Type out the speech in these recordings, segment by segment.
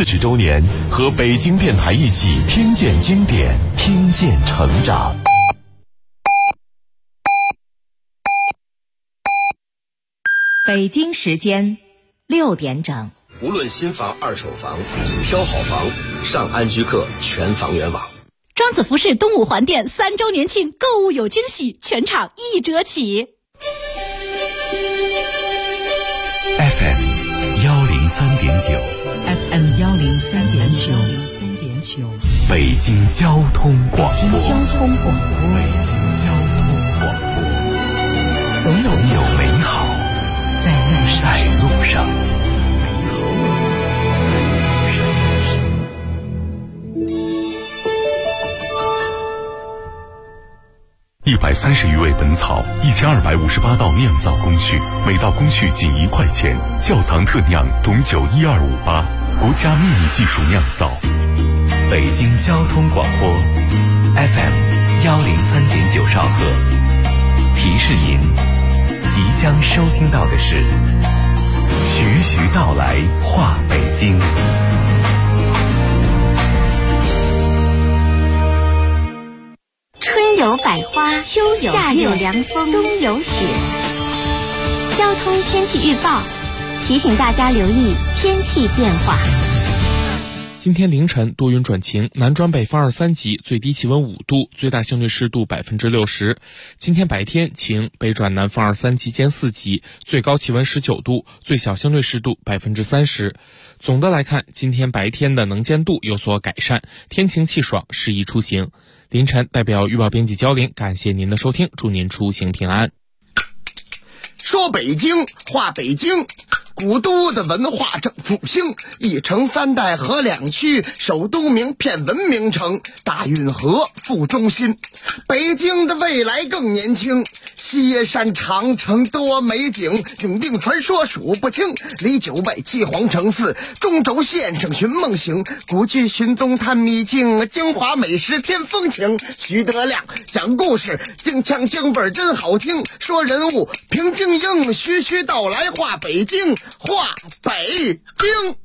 40周年，和北京电台一起听见经典，听见成长。 北京时间6点整。 无论新房、二手房，挑好房，上安居客全房源网。 庄子服饰东五环店3周年庆，购物有惊喜，全场1折起。 FM 103.9 FM 103.9 北京交通广播。 北京交通广播。 总有美好在路上。130余味本草，1258道酿造工序，每道工序仅1块钱。窖藏特酿董酒12588，国家秘密技术酿造。北京交通广播 FM 103.9兆赫。提示您，即将收听到的是徐徐道来话北京。 春有百花，秋有夏有凉风，冬有雪。交通天气预报提醒大家留意天气变化。 今天凌晨多云转晴，南转北风2、3级，最低气温5度，最大相对湿度60%。今天白天晴，北转南风2、3级兼4级，最高气温19度，最小相对湿度30%。总的来看，今天白天的能见度有所改善，天晴气爽，适宜出行。凌晨代表预报编辑焦玲，感谢您的收听，祝您出行平安。 说北京话北京，古都的文化正复兴，1城3代河2区，首都名片文明城，大运河副中心。北京的未来更年轻，西耶山长城多美景，永定传说数不清，离9外7皇城4，中轴线上寻梦行，古剧寻东探秘境，京华美食添风情。徐德亮讲故事，京腔京味真好听，说人物评京英，徐徐道来话北京，话北京。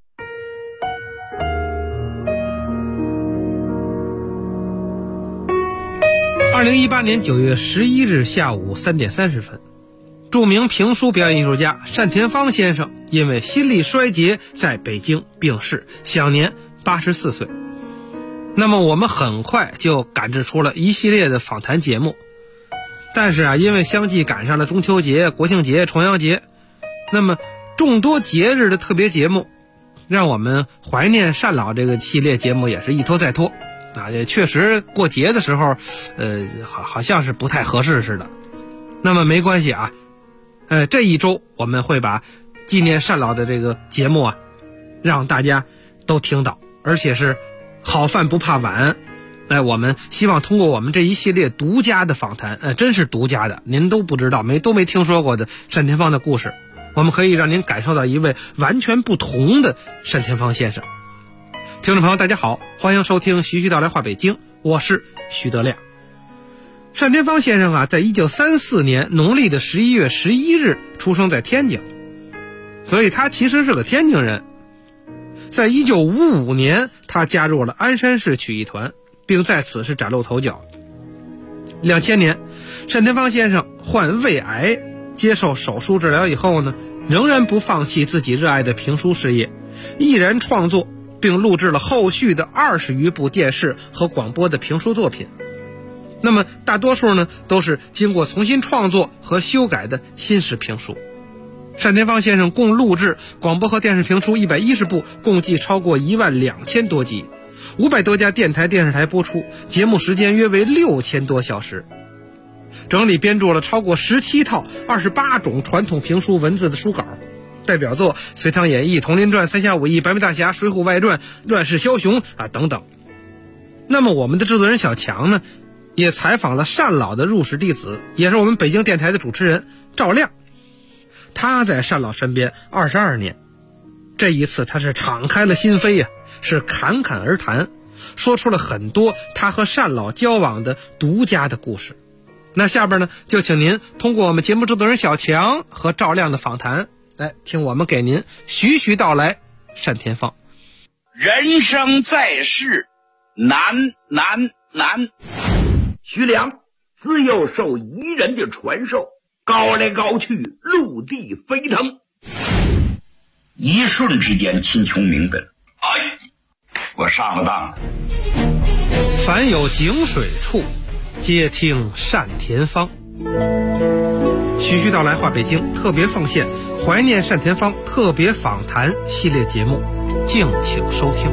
2018年9月11日下午3点30分，著名评书表演艺术家单田芳先生因为心力衰竭在北京病逝，享年84岁。那么我们很快就赶制出了一系列的访谈节目，但是因为相继赶上了中秋节、国庆节、重阳节，那么众多节日的特别节目，让我们怀念单老这个系列节目也是一拖再拖也确实过节的时候好像是不太合适似的。那么没关系这一周我们会把纪念单老的这个节目让大家都听到，而且是好饭不怕晚。我们希望通过我们这一系列独家的访谈，真是独家的，您都不知道都没听说过的单田芳的故事，我们可以让您感受到一位完全不同的单田芳先生。听众朋友大家好，欢迎收听徐徐道来话北京，我是徐德亮。单田芳先生在1934年农历的11月11日出生在天津，所以他其实是个天津人。在1955年他加入了鞍山市曲艺团，并在此是崭露头角。2000年单田芳先生患胃癌，接受手术治疗以后呢，仍然不放弃自己热爱的评书事业，毅然创作并录制了后续的20余部电视和广播的评书作品。那么大多数呢都是经过重新创作和修改的新式评书。单田芳先生共录制广播和电视评书110部，共计超过12000多集，500多家电台电视台播出，节目时间约为6000多小时。整理编著了超过17套28种传统评书文字的书稿，代表作《隋唐演义》《铜林传》《三侠五义》《白眉大侠》《水浒外传》《乱世枭雄》等等。那么我们的制作人小强呢，也采访了单老的入室弟子，也是我们北京电台的主持人赵亮。他在单老身边22年，这一次他是敞开了心扉是侃侃而谈，说出了很多他和单老交往的独家的故事。那下边呢，就请您通过我们节目制作人小强和赵亮的访谈，来听我们给您徐徐道来单田芳。 人生在世，难。徐良自幼受彝人的传授，高来高去，陆地飞腾，一瞬之间秦琼明白了，我上了当了。 凡有井水处，皆听单田芳。徐徐道来话北京特别奉献怀念单田芳特别访谈系列节目，敬请收听。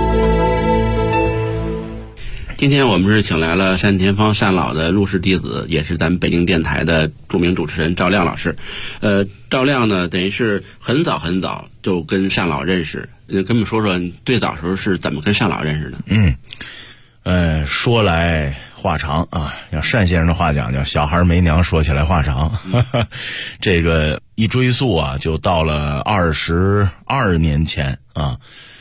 今天我们是请来了单田芳单老的入室弟子，也是咱们北京电台的著名主持人赵亮老师。赵亮呢，等于是很早就跟单老认识。跟我们说说最早时候是怎么跟单老认识的？ 说来话长啊，像单先生的话讲，叫小孩没娘，说起来话长。这个一追溯啊，就到了22年前啊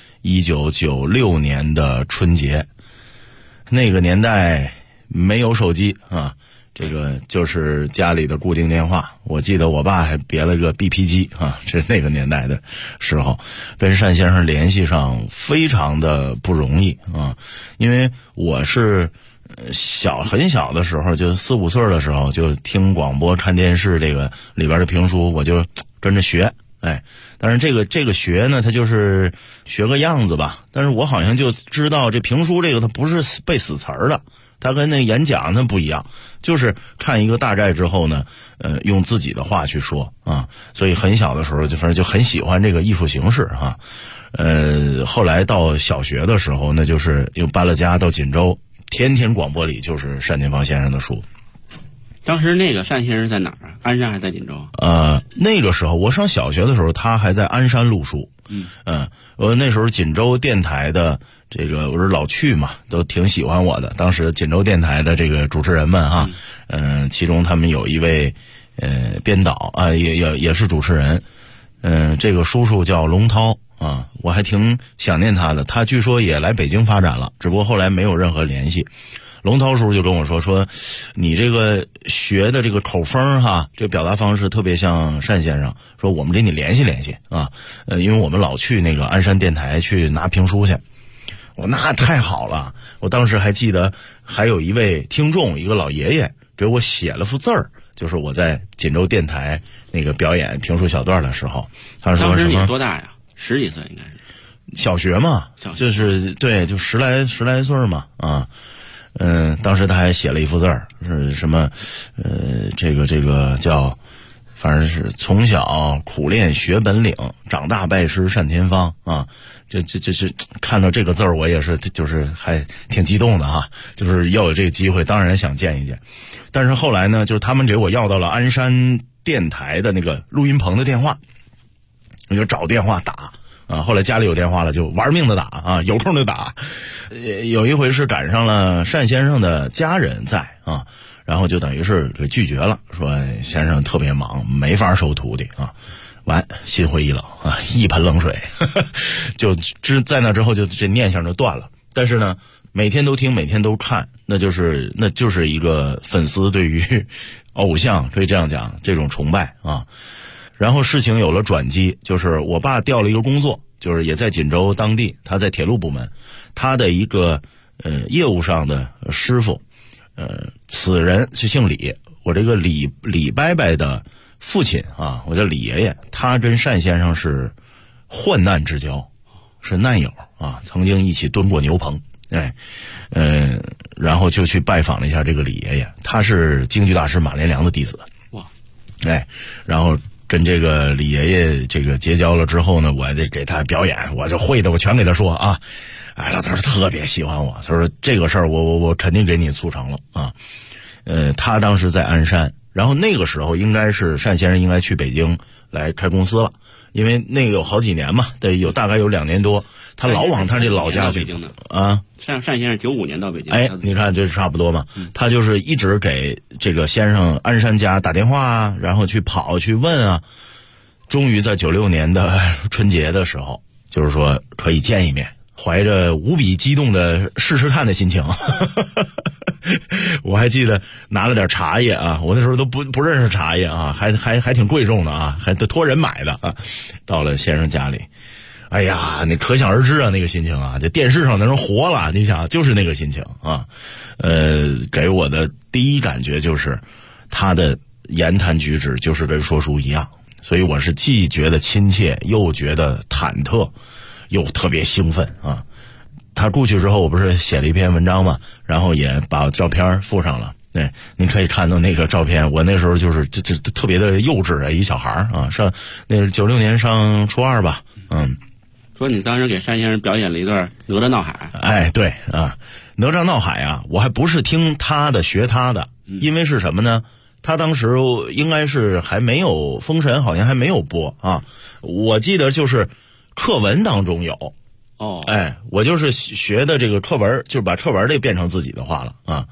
，1996年的春节。那个年代没有手机啊，这个就是家里的固定电话。我记得我爸还别了个 BP 机啊，这是那个年代的时候，跟单先生联系上非常的不容易啊，因为我是很小的时候，就4、5岁的时候就听广播看电视，这个里边的评书我就跟着学。但是这个学呢，它就是学个样子吧。但是我好像就知道这评书这个它不是背死词儿的，它跟那演讲它不一样，就是看一个大概之后呢，用自己的话去说啊。所以很小的时候就反正就很喜欢这个艺术形式啊。后来到小学的时候，那就是又搬了家到锦州，天天广播里就是单田芳先生的书。 当时那个单先生在哪儿啊？鞍山还在锦州？ 那个时候我上小学的时候，他还在鞍山录书。我那时候锦州电台的这个我是老去嘛，都挺喜欢我的。当时锦州电台的这个主持人们啊，其中他们有一位编导啊，也是主持人。这个叔叔叫龙涛啊，我还挺想念他的。他据说也来北京发展了，只不过后来没有任何联系。龙涛叔就跟我说你这个学的这个口风哈，这表达方式特别像单先生，说我们给你联系联系啊。因为我们老去那个鞍山电台去拿评书去。那太好了，我当时还记得还有一位听众，一个老爷爷给我写了幅字儿，就是我在锦州电台那个表演评书小段的时候，他说什么？ 当时你多大呀？10几岁应该是。 小学嘛，就是对，就十来岁嘛啊。当时他还写了一幅字儿，是什么？这个叫，反正是从小苦练学本领，长大拜师单田芳啊。这看到这个字儿，我也是就是还挺激动的哈。就是要有这个机会，当然想见一见。但是后来呢，就是他们给我要到了鞍山电台的那个录音棚的电话，我就找电话打。后来家里有电话了，就玩命的打啊，有空就打。有一回是赶上了单先生的家人在啊，然后就等于是给拒绝了，说先生特别忙，没法收徒弟啊。心灰意冷啊，一盆冷水，就在那之后就这念想就断了。但是呢，每天都听，每天都看，那就是一个粉丝对于偶像可以这样讲，这种崇拜啊。然后事情有了转机，就是我爸调了一个工作，就是也在锦州当地，他在铁路部门，他的一个业务上的师傅，此人是姓李，我这个李伯伯的父亲啊，我叫李爷爷，他跟单先生是患难之交，是难友啊，曾经一起蹲过牛棚，然后就去拜访了一下这个李爷爷，他是京剧大师马连良的弟子， 哇， 然后跟这个李爷爷这个结交了之后呢，我还得给他表演，我就会的我全给他说啊。老头特别喜欢我，他说这个事儿我肯定给你促成了啊。他当时在鞍山，然后那个时候应该是单先生应该去北京来开公司了，因为那个有好几年嘛，大概有2年多，他老往他这老家去啊。 单先生95年到北京， 你看这差不多嘛。他就是一直给这个先生鞍山家打电话啊，然后去跑去问啊，终于在96年的春节的时候，就是说可以见一面，怀着无比激动的试试看的心情。我还记得拿了点茶叶啊，我那时候都不认识茶叶啊，还挺贵重的啊，还得托人买的啊。到了先生家里， 哎呀，你可想而知啊，那个心情啊，这电视上的人活了，你想就是那个心情啊。给我的第一感觉就是他的言谈举止就是跟说书一样，所以我是既觉得亲切，又觉得忐忑，又特别兴奋啊。他过去之后，我不是写了一篇文章嘛，然后也把照片附上了。对，您可以看到那个照片，我那时候就是这特别的幼稚啊，一小孩啊，那是96年上初2吧， 说你当时给单先生表演了一段哪吒闹海。 哎，对啊，哪吒闹海啊，我还不是听他的学他的，因为是什么呢？他当时应该是还没有封神，好像还没有播啊。我记得就是课文当中有。哎，我就是学的这个课文，就是把课文这变成自己的话了啊。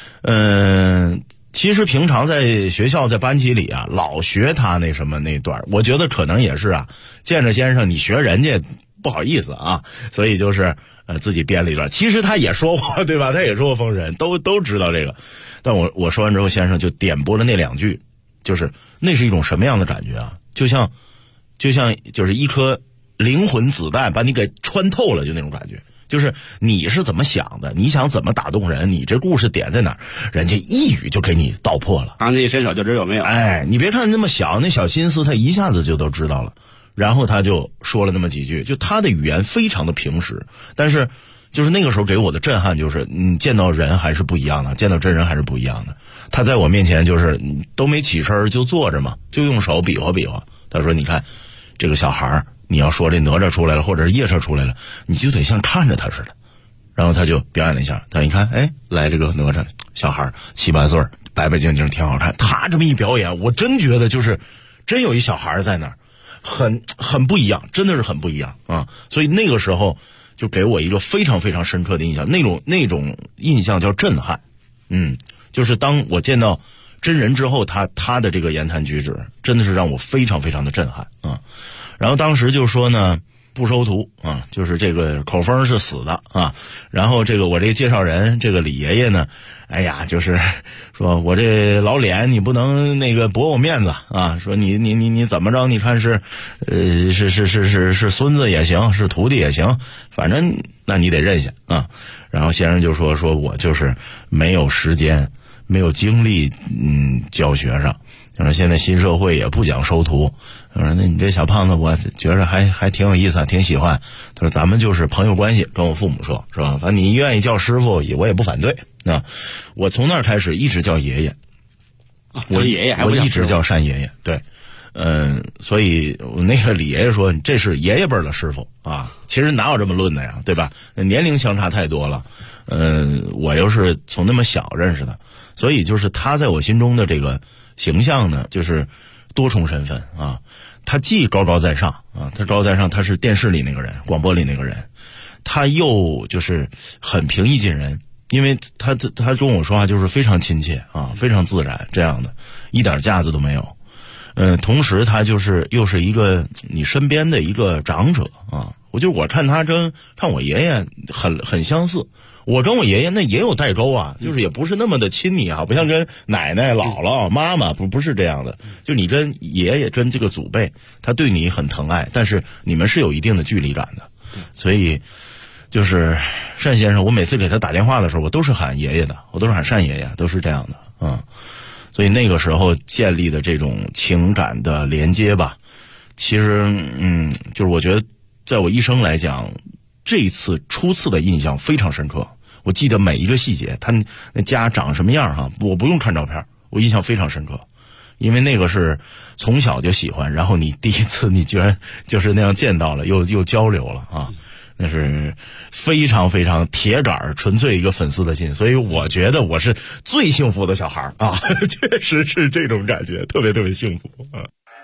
其实平常在学校在班级里啊，老学他那什么那段，我觉得可能也是啊，见着先生你学人家不好意思啊，所以就是自己编了一段。其实他也说过，对吧？他也说过封神，都知道这个。但我说完之后，先生就点拨了那2句，就是那是一种什么样的感觉啊？就像就是一颗灵魂子弹把你给穿透了，就那种感觉。就是你是怎么想的，你想怎么打动人，你这故事点在哪儿，人家一语就给你道破了。 当即伸手就知有没有。 哎，你别看那么小，那小心思他一下子就都知道了。然后他就说了那么几句，就他的语言非常的平实，但是就是那个时候给我的震撼就是，你见到人还是不一样的，见到真人还是不一样的。他在我面前就是都没起身就坐着嘛，就用手比划比划。他说：“你看这个小孩，你要说这哪吒出来了，或者是夜叉出来了，你就得像看着他似的。”然后他就表演了一下，他说：“你看，哎，来这个哪吒小孩7、8岁，白白净净，挺好看。”他这么一表演，我真觉得就是真有一小孩在那儿。很不一样，真的是很不一样啊！所以那个时候就给我一个非常非常深刻的印象，那种印象叫震撼。就是当我见到真人之后，他的这个言谈举止真的是让我非常非常的震撼啊！然后当时就说呢，不收徒啊，就是这个口风是死的啊。然后这个我这个介绍人这个李爷爷呢，哎呀，就是说我这老脸你不能那个驳我面子啊，说你怎么着，你看是是孙子也行，是徒弟也行，反正那你得认下啊。然后先生就说我就是没有时间没有精力教学生，他说现在新社会也不讲收徒，他说那你这小胖子我觉着还挺有意思，挺喜欢。他说咱们就是朋友关系，跟我父母说是吧，反正你愿意叫师傅我也不反对啊。我从那儿开始一直叫爷爷，我一直叫单爷爷，对。所以那个李爷爷说这是爷爷辈的师傅啊，其实哪有这么论的呀，对吧？年龄相差太多了。我又是从那么小认识的，所以就是他在我心中的这个形象呢，就是多重身份啊。他既高高在上啊，他高高在上，他是电视里那个人，广播里那个人，他又就是很平易近人，因为他跟我说话就是非常亲切啊，非常自然，这样的一点架子都没有。同时他就是又是一个你身边的一个长者啊，我看他看我爷爷很相似，我跟我爷爷那也有代沟啊，就是也不是那么的亲昵啊，不像跟奶奶、姥姥、妈妈不是这样的，就你跟爷爷跟这个祖辈，他对你很疼爱，但是你们是有一定的距离感的，所以就是单先生，我每次给他打电话的时候，我都是喊爷爷的，我都是喊单爷爷，都是这样的。所以那个时候建立的这种情感的连接吧，其实就是我觉得在我一生来讲，这一次初次的印象非常深刻。我记得每一个细节，他那家长什么样哈，我不用看照片，我印象非常深刻，因为那个是从小就喜欢，然后你第一次你居然就是那样见到了，又交流了啊。那是非常非常铁杆纯粹一个粉丝的心，所以我觉得我是最幸福的小孩啊，确实是这种感觉，特别特别幸福啊。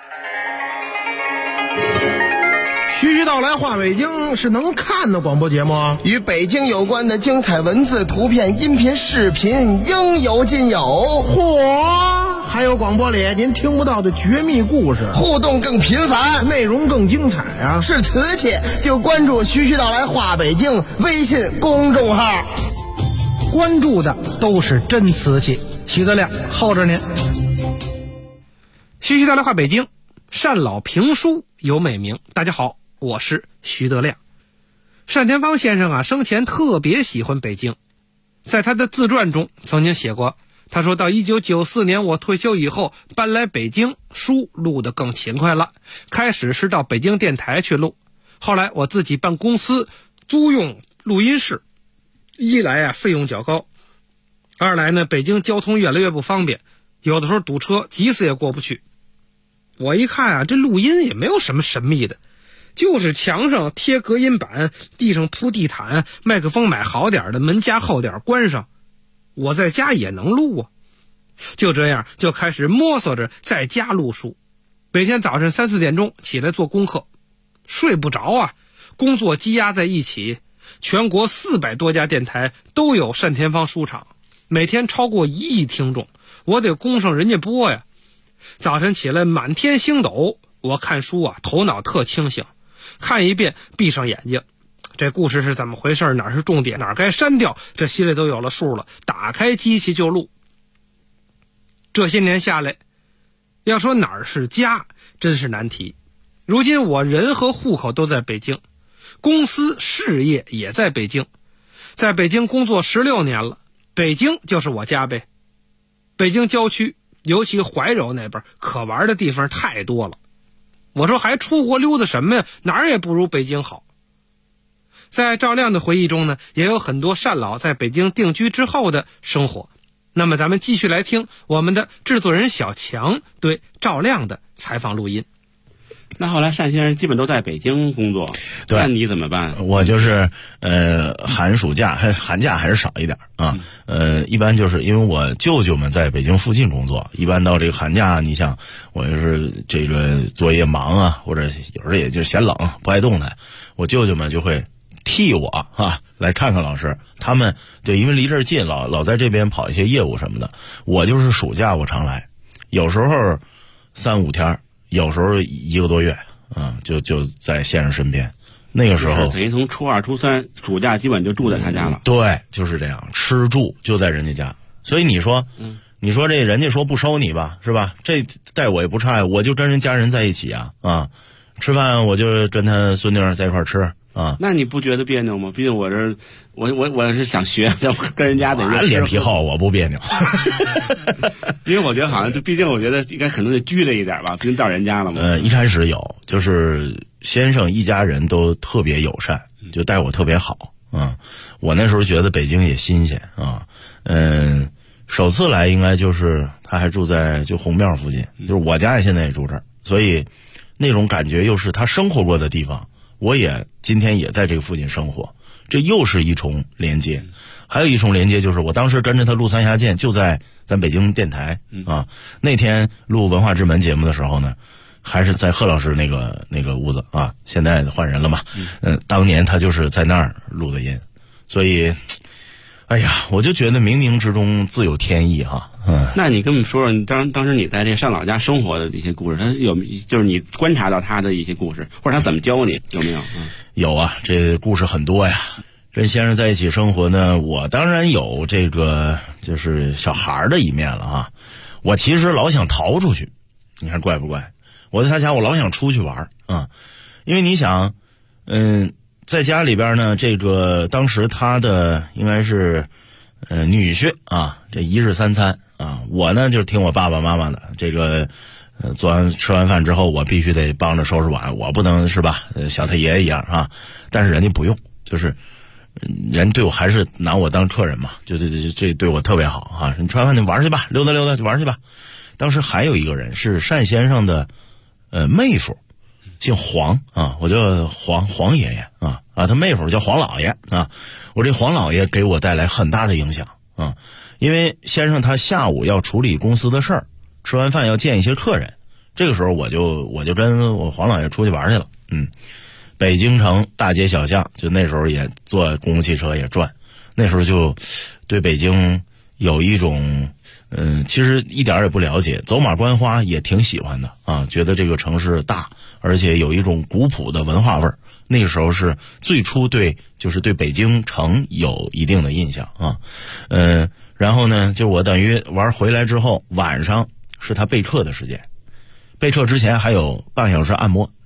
徐徐道来话北京是能看的广播节目啊， 与北京有关的精彩文字、图片、音频、视频应有尽有。 嚯！还有广播里您听不到的绝密故事， 互动更频繁， 内容更精彩啊！ 是瓷器就关注徐徐道来话北京微信公众号， 关注的都是真瓷器。许德亮候着您。徐徐道来话北京，单老评书有美名。大家好， 我是徐德亮。单田芳先生生前特别喜欢北京，在他的自传中曾经写过，他说到1994年我退休以后搬来北京，书录得更勤快了，开始是到北京电台去录，后来我自己办公司租用录音室，一来费用较高，二来呢北京交通越来越不方便，有的时候堵车急死也过不去。我一看这录音也没有什么神秘的，就是墙上贴隔音板，地上铺地毯，麦克风买好点的，门夹厚点关上，我在家也能录就这样就开始摸索着在家录书，每天早晨3、4点钟起来做功课，睡不着工作积压在一起，全国400多家电台都有单田芳书场，每天超过1亿听众，我得供上人家播呀。早晨起来满天星斗，我看书头脑特清醒，看一遍闭上眼睛，这故事是怎么回事，哪是重点，哪该删掉，这心里都有了数了，打开机器就录。这些年下来，要说哪儿是家真是难题。如今我人和户口都在北京，公司事业也在北京，在北京工作16年了，北京就是我家呗。北京郊区尤其怀柔那边可玩的地方太多了，我说还出国溜达什么呀，哪儿也不如北京好。在赵亮的回忆中呢，也有很多单老在北京定居之后的生活。那么咱们继续来听我们的制作人小强对赵亮的采访录音。 那后来单先生基本都在北京工作， 对， 那你怎么办？ 我就是寒暑假寒假还是少一点一般就是因为我舅舅们在北京附近工作，一般到这个寒假，你想我就是这个作业忙或者有时候也就是嫌冷不爱动弹，我舅舅们就会替我来看看老师，他们对，因为离这儿近，老在这边跑一些业务什么的。我就是暑假我常来，有时候3、5天，有时候1个多月，就在先生身边。那个时候等于从初2、初3暑假基本就住在他家了。 对，就是这样，吃住就在人家家。所以你说这人家说不收你吧，是吧？这待我也不差呀，我就跟人家人在一起吃饭我就跟他孙女在一块吃。 那你不觉得别扭吗？毕竟我是想学，要跟人家得脸皮厚，我不别扭。 因为我觉得好像毕竟我觉得应该可能得拘了一点吧，毕竟到人家了嘛。 一开始有，就是先生一家人都特别友善，就待我特别好。我那时候觉得北京也新鲜首次来应该就是他还住在就红庙附近，就是我家现在也住这儿，所以那种感觉又是他生活过的地方。我也今天也在这个附近生活，这又是一重连接。还有一重连接就是我当时跟着他录《三峡剑》，就在咱北京电台那天录《文化之门》节目的时候呢，还是在贺老师那个屋子现在换人了嘛。当年他就是在那儿录的音，所以哎呀，我就觉得冥冥之中自有天意那你跟我们说说，当时你在这上老家生活的一些故事，他有就是你观察到他的一些故事，或者他怎么教你，有没有？ 有这故事很多呀。跟先生在一起生活呢，我当然有这个就是小孩的一面了我其实老想逃出去，你看怪不怪？我在他家我老想出去玩因为你想在家里边呢，这个当时他的应该是女婿这1日3餐我呢就是听我爸爸妈妈的，这个吃完饭之后我必须得帮着收拾碗，我不能是吧像他爷爷一样但是人家不用，就是人对我还是拿我当客人嘛，这对我特别好你吃完饭你玩去吧，溜达溜达就玩去吧。当时还有一个人是单先生的妹夫，姓黄我叫黄爷爷他妹夫叫黄老爷我这黄老爷给我带来很大的影响因为先生他下午要处理公司的事儿，吃完饭要见一些客人，这个时候我就跟我黄老爷出去玩去了北京城大街小巷，就那时候也坐公共汽车也转，那时候就对北京有一种其实一点也不了解，走马观花也挺喜欢的觉得这个城市大，而且有一种古朴的文化味儿。那个时候是最初就是对北京城有一定的印象然后呢，就我等于玩回来之后，晚上是他备课的时间，备课之前还有半个小时按摩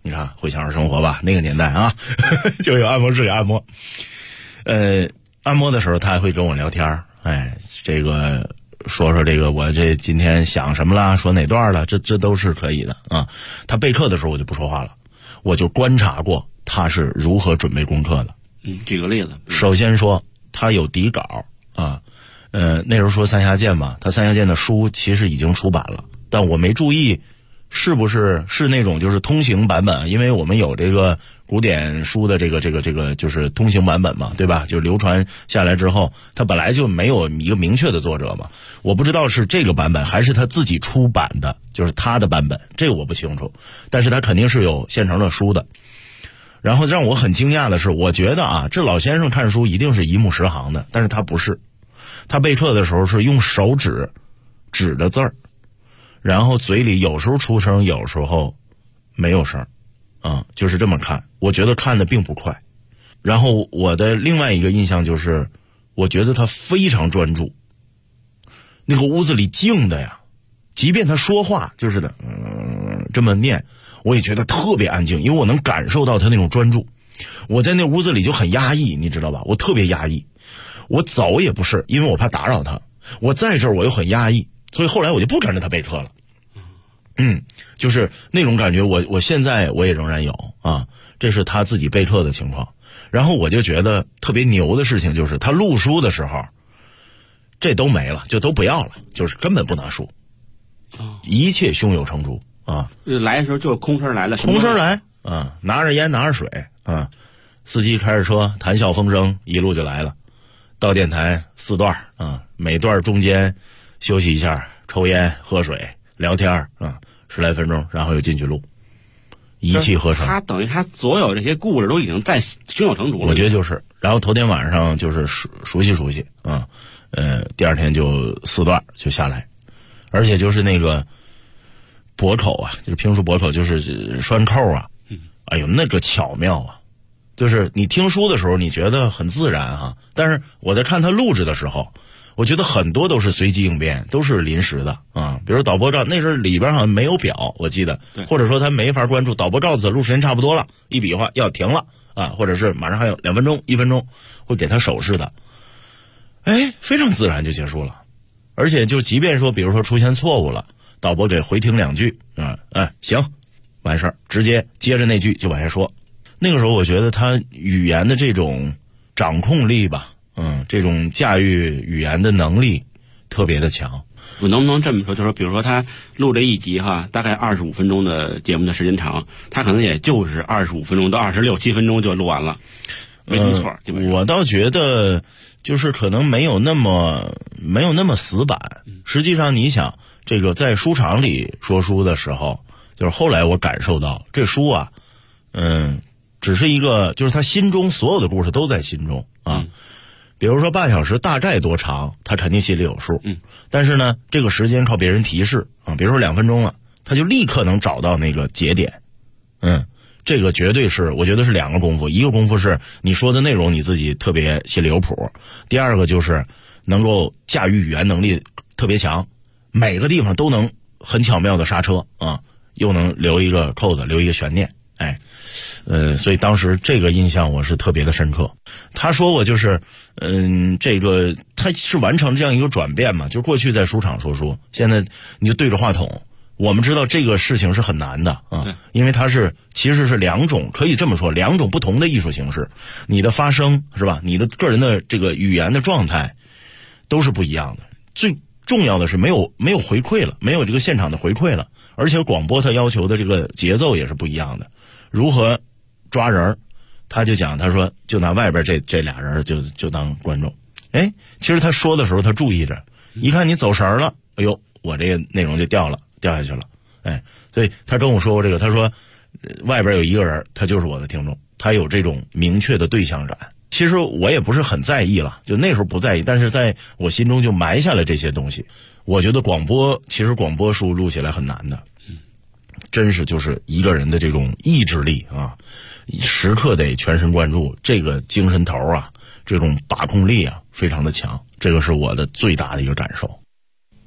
你看回想着生活吧，那个年代啊就有按摩师给按摩。按摩的时候他还会跟我聊天，这个说这个我这今天想什么啦，说哪段了，这都是可以的啊。他备课的时候我就不说话了，我就观察过他是如何准备功课的。 举个例子。 首先说他有底稿啊，那时候说三峡剑嘛，他三峡剑的书其实已经出版了，但我没注意是不是那种就是通行版本，因为我们有这个古典书的这个就是通行版本嘛，对吧？就流传下来之后，它本来就没有一个明确的作者嘛，我不知道是这个版本还是他自己出版的，就是他的版本，这个我不清楚，但是他肯定是有现成的书的。然后让我很惊讶的是，我觉得啊，这老先生看书一定是一目十行的，但是他不是，他备课的时候是用手指着字儿，然后嘴里有时候出声，有时候没有声，就是这么看。我觉得看的并不快。然后我的另外一个印象就是，我觉得他非常专注。那个屋子里静的呀，即便他说话就是的，这么念，我也觉得特别安静，因为我能感受到他那种专注。我在那屋子里就很压抑，你知道吧？我特别压抑，我走也不是，因为我怕打扰他。我在这儿我又很压抑，所以后来我就不跟着他备课了。就是那种感觉，我现在我也仍然有啊，这是他自己备课的情况。然后我就觉得特别牛的事情就是，他录书的时候，这都没了，就都不要了，就是根本不拿书，一切胸有成竹啊。 来的时候就是空车来了， 空车来啊，拿着烟拿着水啊，司机开着车谈笑风生，一路就来了。到电台4段啊，每段中间休息一下，抽烟喝水聊天啊，10来分钟，然后又进去录，一气呵成。 他等于他所有这些故事都已经在胸有成竹了。 我觉得就是，然后头天晚上就是熟悉啊，第二天就4段就下来，而且就是那个驳口啊，就是评书驳口，就是拴扣啊，哎呦那个巧妙啊，就是你听书的时候你觉得很自然哈，但是我在看他录制的时候，我觉得很多都是随机应变，都是临时的啊。比如导播照，那时候里边好像没有表，我记得，或者说他没法关注导播照的录时间差不多了，一比划要停了啊，或者是马上还有2分钟、1分钟，会给他手势的，非常自然就结束了。而且就即便说，比如说出现错误了，导播给回听2句啊，行，完事儿，直接接着那句就往下说。那个时候我觉得他语言的这种掌控力吧，这种驾驭语言的能力特别的强。 我能不能这么说，就是说比如说他录这一集哈，大概25分钟的节目的时间长，他可能也就是25分钟到26、7分钟就录完了，没错。 我倒觉得就是可能没有那么死板。实际上你想，这个在书场里说书的时候，就是后来我感受到这书啊，只是一个，就是他心中所有的故事都在心中啊。比如说半小时大概多长，他肯定心里有数。但是呢，这个时间靠别人提示啊，比如说2分钟了，他就立刻能找到那个节点。这个绝对是，我觉得是2个功夫，一个功夫是你说的内容你自己特别心里有谱，第二个就是能够驾驭语言能力特别强，每个地方都能很巧妙的刹车啊，又能留一个扣子，留一个悬念。所以当时这个印象我是特别的深刻。他说我就是，这个他是完成这样一个转变嘛，就是过去在书场说书，现在你就对着话筒。我们知道这个事情是很难的啊，因为它其实是2种，可以这么说，2种不同的艺术形式。你的发声是吧？你的个人的这个语言的状态都是不一样的。最重要的是没有回馈了，没有这个现场的回馈了，而且广播它要求的这个节奏也是不一样的。如何抓人，他就讲，他说就拿外边这俩人就当观众。其实他说的时候他注意着，一看你走神了，哎呦，我这个内容就掉下去了。所以他跟我说过这个，他说外边有一个人，他就是我的听众，他有这种明确的对象感。其实我也不是很在意了，就那时候不在意，但是在我心中就埋下了这些东西。我觉得其实广播书录起来很难的，真是就是一个人的这种意志力啊，时刻得全神贯注，这个精神头啊，这种把控力啊，非常的强。这个是我的最大的一个感受。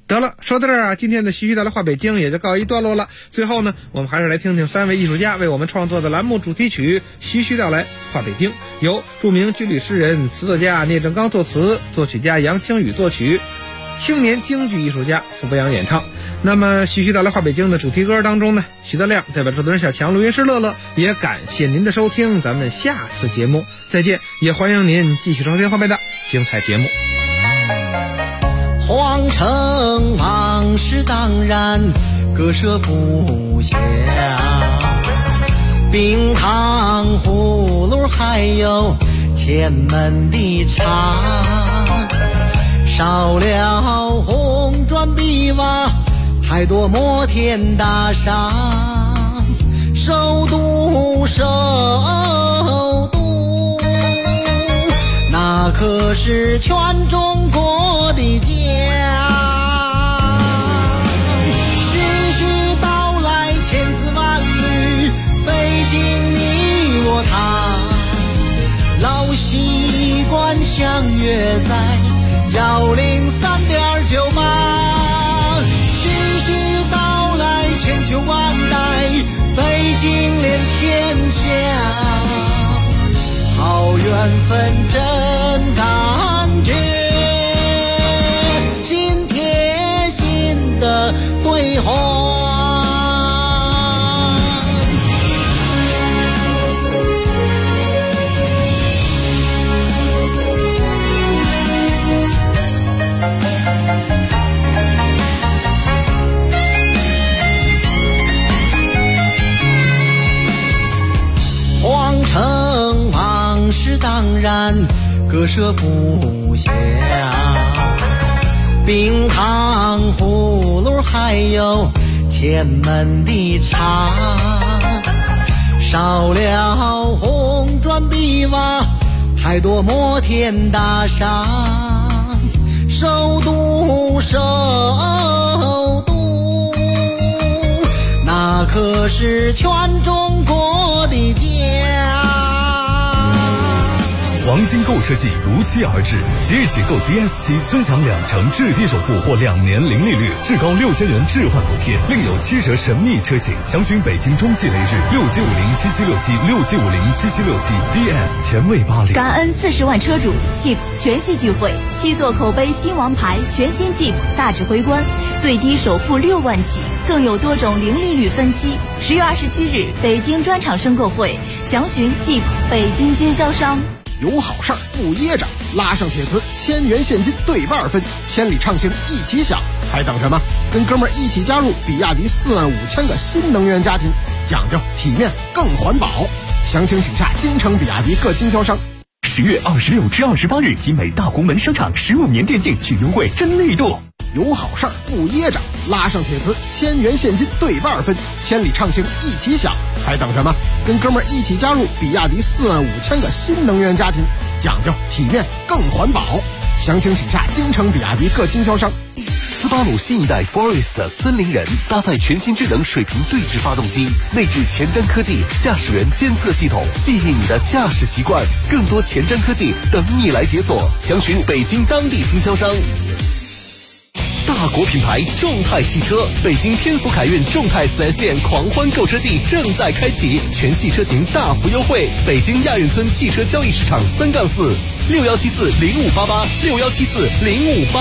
得了，说到这儿啊，今天的徐徐带来话北京也就告一段落了。最后呢，我们还是来听听3位艺术家为我们创作的栏目主题曲《徐徐带来话北京》，由著名军旅诗人、词作家聂正刚作词，作曲家杨清宇作曲，青年京剧艺术家傅博洋演唱。那么徐徐带来话北京的主题歌当中呢，徐德亮代表制作人小强、录音师乐乐，也感谢您的收听，咱们下次节目再见，也欢迎您继续收听后面的精彩节目。 皇城往事当然割舍不下，冰糖葫芦还有前门的茶，少了红砖碧瓦，太多摩天大厦，首都那可是全中国的家。徐徐道来千丝万缕，北京你我他，老习惯相约在103.98。徐徐道来千秋万代，北京连天下。好缘分真感觉，心贴心的对话。皇城往事当然割舍不下，冰糖葫芦还有前门的茶，少了红砖碧瓦，太多摩天大厦，首都那可是全中国的家。 黄金购车季如期而至，即日起购 DS7 尊享2成置地首付或2年零利率，至高6000元置换补贴，另有7折神秘车型。详询北京中汽雷士675077676767 DS 前卫80。 感恩40万车主 ，Jeep 全系聚会，7座口碑新王牌，全新 Jeep 大指挥官，最低首付6万起，更有多种零利率分期。10月27日，北京专场申购会，详询 Jeep 北京经销商。 有好事儿不噎着，拉上铁磁，1000元现金兑半分，千里畅行一起享，还等什么？跟哥们儿一起加入比亚迪45000个新能源家庭，讲究体面更环保。详情请洽京城比亚迪各经销商。 10月26至28日，集美大红门商场15年电竞巨优惠真力度。 有好事儿不噎着，拉上铁磁，1000元现金兑半分，千里畅行一起享，还等什么？跟哥们儿一起加入比亚迪45000个新能源家庭，讲究体面更环保。详情请洽京城比亚迪各经销商。 斯巴鲁新一代 Forest 森林人搭载全新智能水平对置发动机，内置前瞻科技驾驶员监测系统，记忆你的驾驶习惯，更多前瞻科技等你来解锁。详询北京当地经销商。大国品牌众泰汽车，北京天府凯运众泰 4S 店狂欢购车季正在开启，全系车型大幅优惠。北京亚运村汽车交易市场3-4，61740588，61740588。